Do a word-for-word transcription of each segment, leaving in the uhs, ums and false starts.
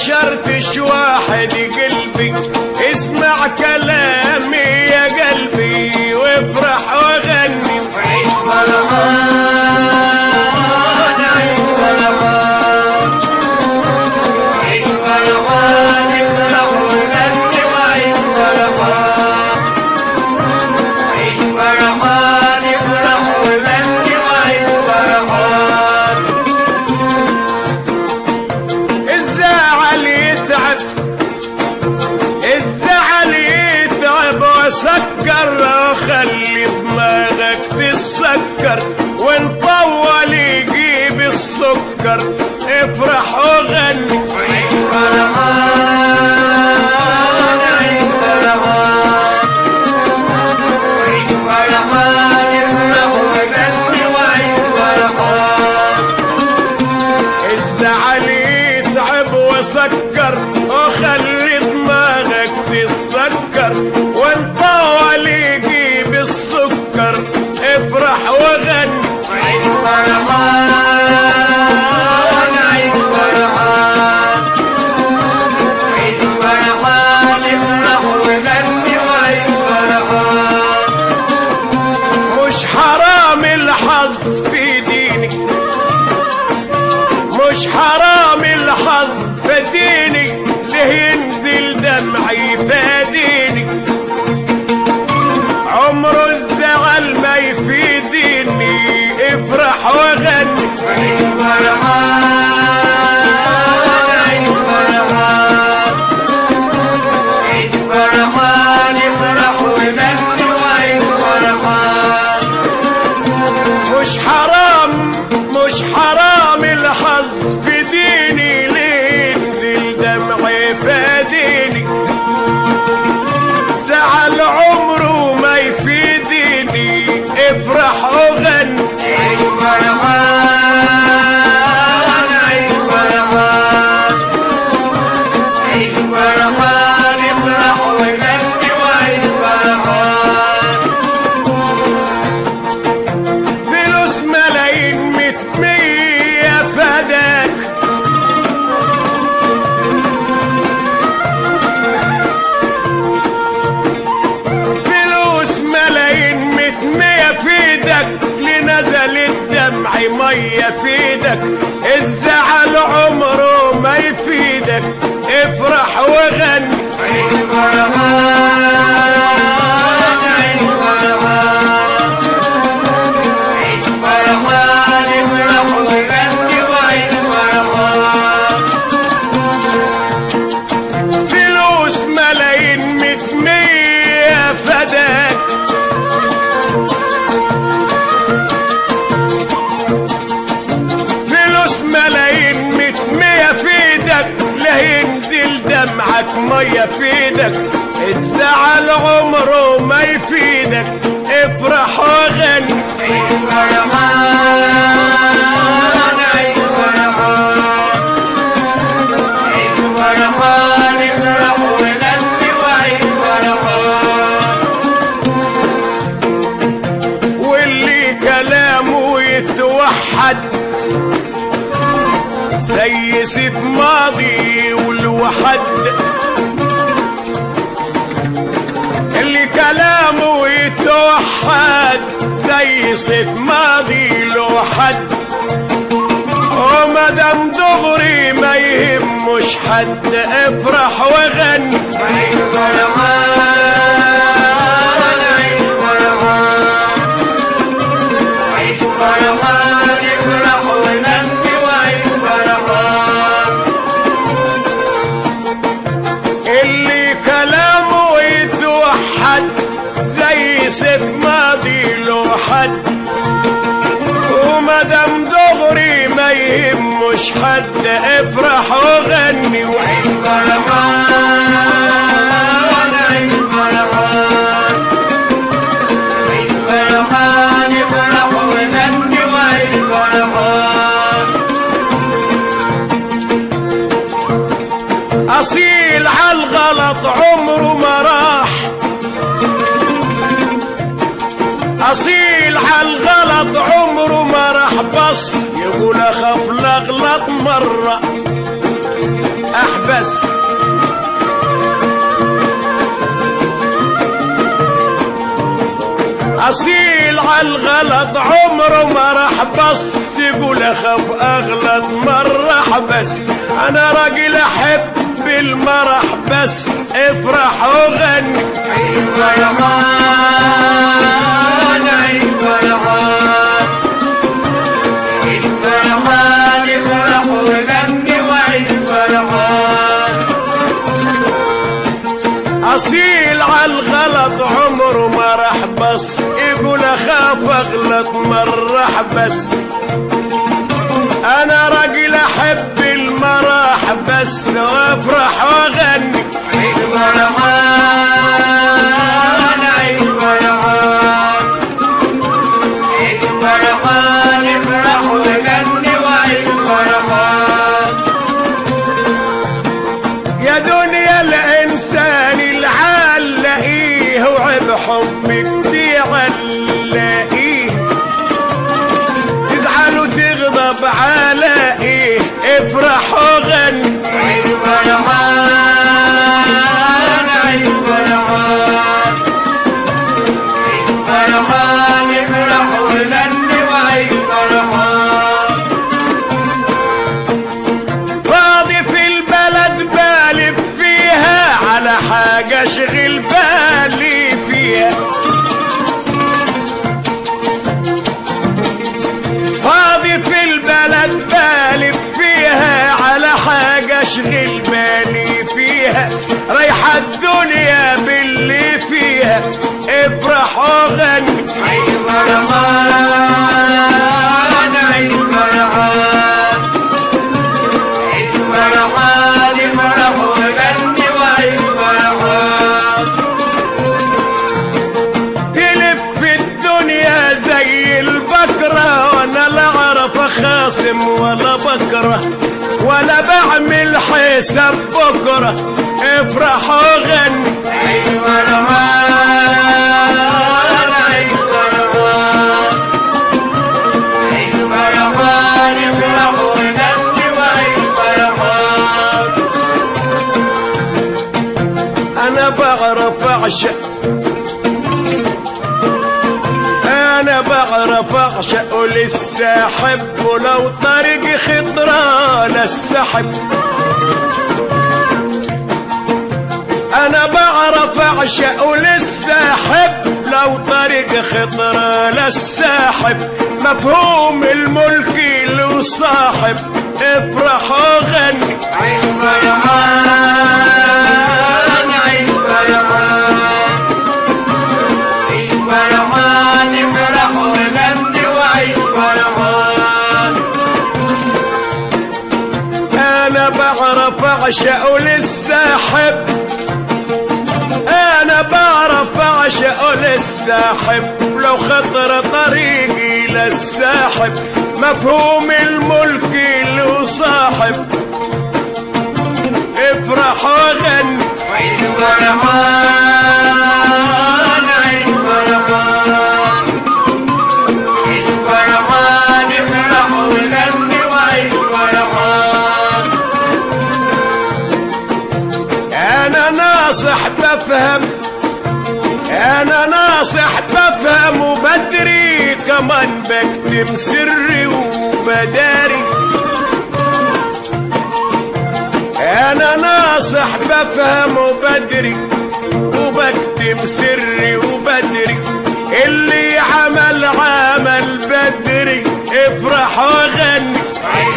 شرطش واحد قلبي اسمع كلامي يا قلبي وافرح وغني وعيش فرحان عيش فرحان وعيش فرحان افرح وغني وعيش فرحان وعيش فرحان افرح وغني وعيش فرحان الزعل يتعب الزعل يتعب وسكر وخلي دماغك تسكر ونطول يجيب السكر افرح وغني وعيش فرحان عيش فرحان وعيش فرحان افرح وغني وعيش فرحان الزعل يتعب وسكر وخلي دماغك تسكر ونطول يجيب السكر افرح وغني وعيش فرحان عيش فرحان وعيش فرحان افرح وغني وعيش فرحان مش حرام الحظ في دينك مش حرام الحظ في دينك ليه ينزل دمعي فادينك عمره الزعل ما يفيدني افرح وغني وعيش فرحان عيش فرحان عيش فرحان افرح وغني وعيش فرحان مش حرام مش حرام الحظ في ديني ليه ينزل دمعي فاديني زعل عمره ما يفيدني افرح وغني عيش فرحان عيش فرحان عيش فرحان افرح وغني وعيش فرحان فلوس ملايين ميت مية فداك فلوس ملايين ميت مية في ايدك لنزل الدمع مية في ايدك الزعل عمره ما يفيدك افرح وغني عيش فرحان عيش فرحان عيش فرحان افرح وغني وعيش فرحان فلوس ملايين ميت مية فداك فلوس ملايين ميت مية في ايدك لا ينزل دمعك مية في ايدك الزعل عمره ما يفيدك افرح وغني عيش فرحان عيش فرحان عيش فرحان افرح وغني وعيش فرحان واللي كلامه يتوحد زي سيف ماضي والوحد اللي كلامه يتوحد زي سيف ماضي لوحد ومدام دغري ما يهمش حد افرح وغني عيش فرحان عيش فرحان عيش فرحان افرح وغني وعيش فرحان اللي كلامه يتوحد زي سيف ماضي لوحد ومدام دغري ما يهمش حد افرح وغني عيش فرحان عيش فرحان عيش فرحان افرح وغني وعيش فرحان اصيل عالغلط عمره ما راح اصيل عالغلط عمره ما راح بص يقول اخاف لاغلط مرة احباب بس. اصيل عالغلط عمره ما راح بص، يقول اخاف اغلط مرة بس. انا راجل احب المرح بس، افرح وغني. عيد فرحان عيد فرحان عيد فرحان افرح وغني وعيد فرحان. اصيل عالغلط عمره ما راح بص، يقول اخاف اغلط مرة بس. انا راجل احب المرح بس، وافرح واغني. عيد فرحان عيد فرحان عيد فرحان افرح وغني وعيد فرحان. يا دنيا الانسان العلاقيه وعب حبك تعلقيه، تزعل وتغضب على ايه، افرح وغني. عيد فرحان عيد فرحان عيد فرحان افرح وغني وعيد فرحان. فاضي في البلد بالف فيها، على حاجة اشغل بالي فيها. فاضي في البلد بالف فيها، على حاجة اشغل بالي فيها. رايحة الدنيا باللي فيها، افرح وغني. عيد فرحان عيد فرحان عيد فرحان افرح وغني وعيد فرحان. تلف الدنيا زي البكرة، وانا لا اعرف خاصم ولا بكره، ولا بعمل حساب بكره، افرح وغني. عيد فرحان عيد فرحان عيد فرحان افرح وغني وعيد فرحان. انا بعرف اعشق، انا بعرف اعشق ولسه احب، ولو طريق خضران السحب. انا بعرف اعشق ولسه احب، لو طريق خضران الساحب. مفهوم الملك له صاحب، افرح وغني. عيد فرحان عيد فرحان عيد فرحان افرح وغني وعيد فرحان. انا بعرف اعشق ولسه احب، انا بعرف اعشق ولسه احب، لو خطر طريقي للساحب. مفهوم الملك له صاحب، افرح وغني. عيد فرحان عيد فرحان عيد فرحان افرح وغني وعيد فرحان. انا ناصح بفهم، انا ناصح بفهم وبدري، كمان بكتم سري وبداري. انا ناصح بفهم وبدري، وبكتم سري وبدري. اللي عمل عمل بدري، افرح وغني. عيد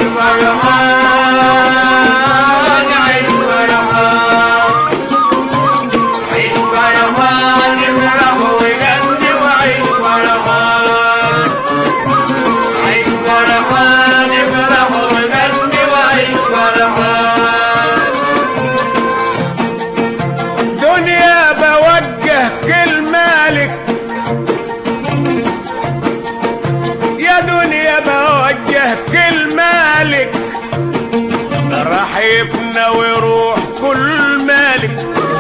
فرحان عيد فرحان عيد فرحان افرح وغني وعيد فرحان. عيد فرحان افرح وغني وعيد فرحان. دنيا بوجه كلمة لك، يا دنيا بوجه كلمة لك. راح يبنى ويروح كل مالك،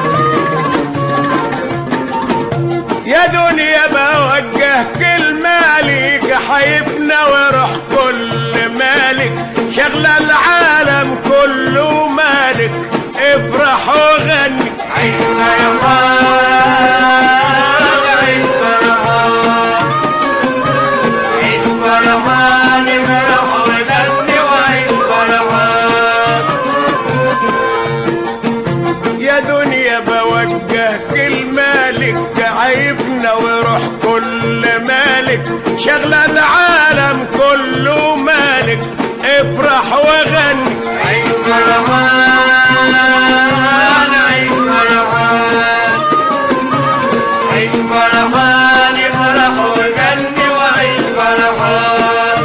يا دنيا بوجه كلمة لك. حيفنى ويروح كل مالك، شغل العالم كله مالك، يفنى ويروح كل مالك، شغلة العالم كله مالك، افرح وغني. عيش فرحان عيش فرحان عيش فرحان، افرح وغني وعيش فرحان.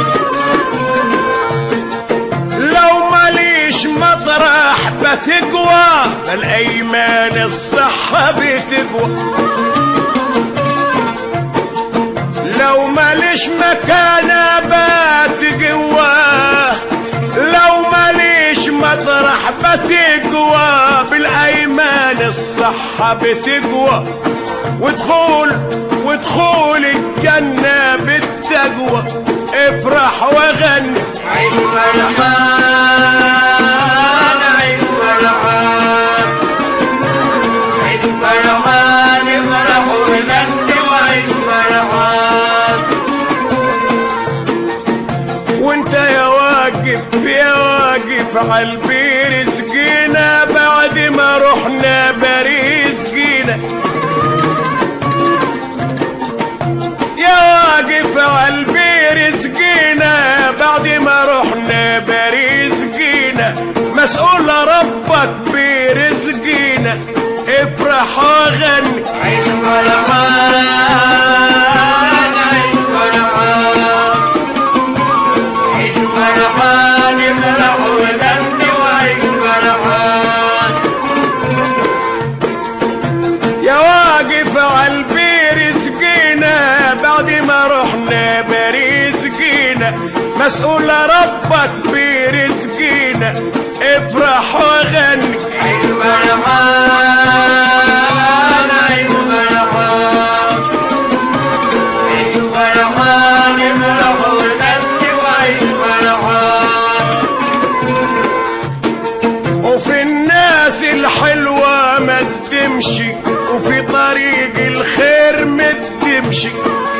لو ماليش مطرح بتقوى، بالايمان الصحة بتقوى. لو ماليش مكانة بتقوى، لو ماليش مطرح بتقوى، بالايمان الصحة بتقوى. ودخول ودخول الجنة بالتقوى، افرح وغني. عيش فرحان عيش فرحان عيش فرحان، افرح وغني وعيش فرحان. وانت يا واقف يا واقف عالبير سقينا، بعد ما رحنا باريس جينا. يا واقف عالبير سقينا، بعد ما رحنا باريس جينا. مسؤول ربك برزقينا، افرح وغني. عيش فرحان عيش فرحان عيش فرحان، افرح وغني وعيش فرحان. يا واقف عالبير سقينا، بعد ما رحنا باريس جينا. مسؤول ربك برزقينا، افرح وغني. عيش فرحان عيش فرحان عيش فرحان، افرح وغني وعيش فرحان. وفي الناس الحلوة ما تمشي، وفي طريق الخير ما تمشي.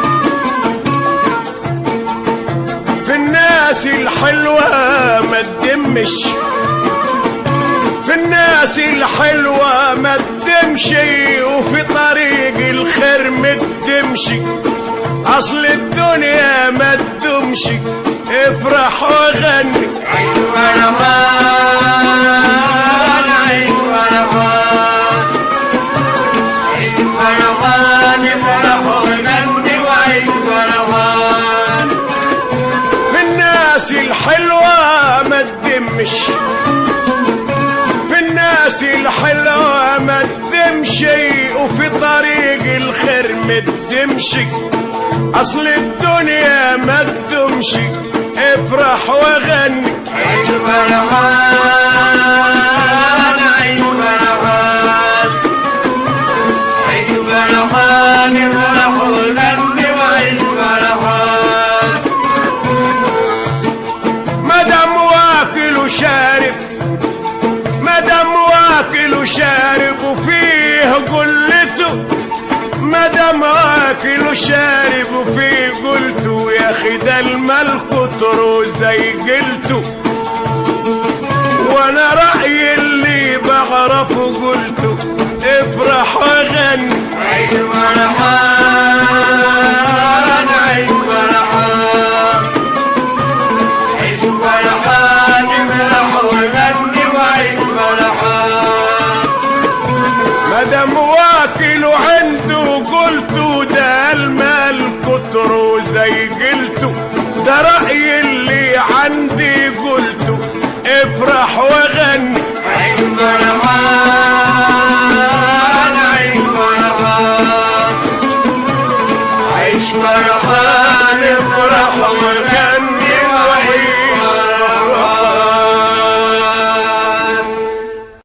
في الناس الحلوة ما تدمش، في الناس الحلوة ما تمشي، وفي طريق الخير ما تمشي. اصل الدنيا ما تمشي، افرح وغني. عيش فرحان عيش فرحان عيش فرحان، افرح وغني وعيش فرحان. في الناس الحلوة ما تدمش، في الناس الحلوة ما تمشي، وفي طريق الخير ما تمشي. اصل الدنيا ما تمشي، افرح وغني. عيش فرحان عيش فرحان عيش فرحان، افرح وغني وعيش فرحان. مدام واكل وشارب، مدام واكل وشارب وفيه قلته، مدام واكل وشارب وفيه قلته. يا اخي ده المال كتره زي قلته، وانا رأيي اللي بعرفه قلته، افرح وغني. عيش فرحان عيش فرحان عيش فرحان، افرح وغني وعيش فرحان. مدام واكل وعنده قلته، ده المال كتره زي قلته. ده رأيي اللي عندي قلته، افرح وغني. عيش فرحان عيش فرحان عيش فرحان، افرح وغني